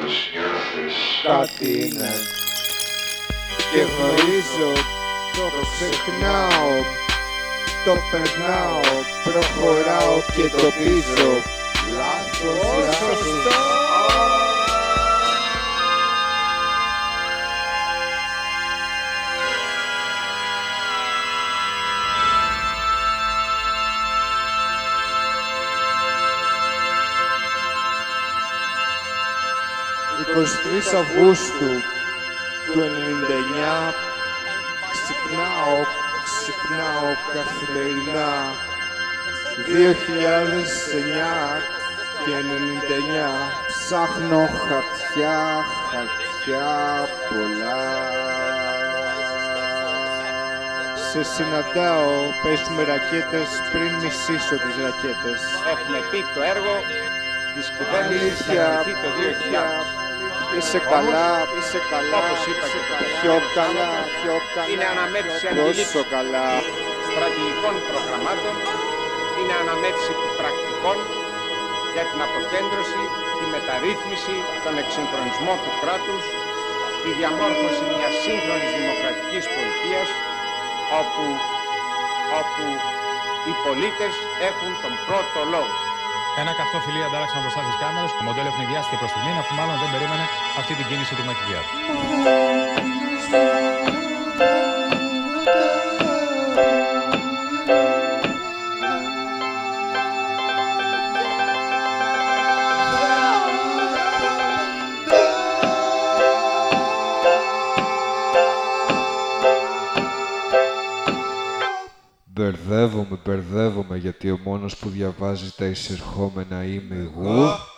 κάτι είναι. Και γνωρίζω, το ξεχνάω, το περνάω, προχωράω και το πίσω. Λάθος, σωστό. «23 Αυγούστου του 99 ξυπνάω καθημερινά 2009 και 99 ψάχνω χαρτιά πολλά. Σε συναντάω, παίζουμε ρακέτες πριν μισήσω τις ρακέτες. Έχουμε πει το έργο της κυβέρνησης να γεννηθεί το 2000. Είσαι καλά, όπως είπα και το πιο καλά, είναι αναμέτρηση πόσο αντιλήψεων καλά. στρατηγικών προγραμμάτων, είναι αναμέτρηση πρακτικών για την αποκέντρωση, τη μεταρρύθμιση, τον εξυγχρονισμό του κράτους, τη διαμόρφωση μιας σύγχρονης δημοκρατικής πολιτείας, όπου οι πολίτες έχουν τον πρώτο λόγο. Ένα καυτό φιλί αντάλλαξαν μπροστά στις κάμερες. Το μοντέλο ευνηδιάστηκε προς τη μήνα, αφού μάλλον δεν περίμενε αυτή την κίνηση του Μακιγιάρ. Μπερδεύομαι, γιατί ο μόνος που διαβάζει τα εισερχόμενα είμαι εγώ.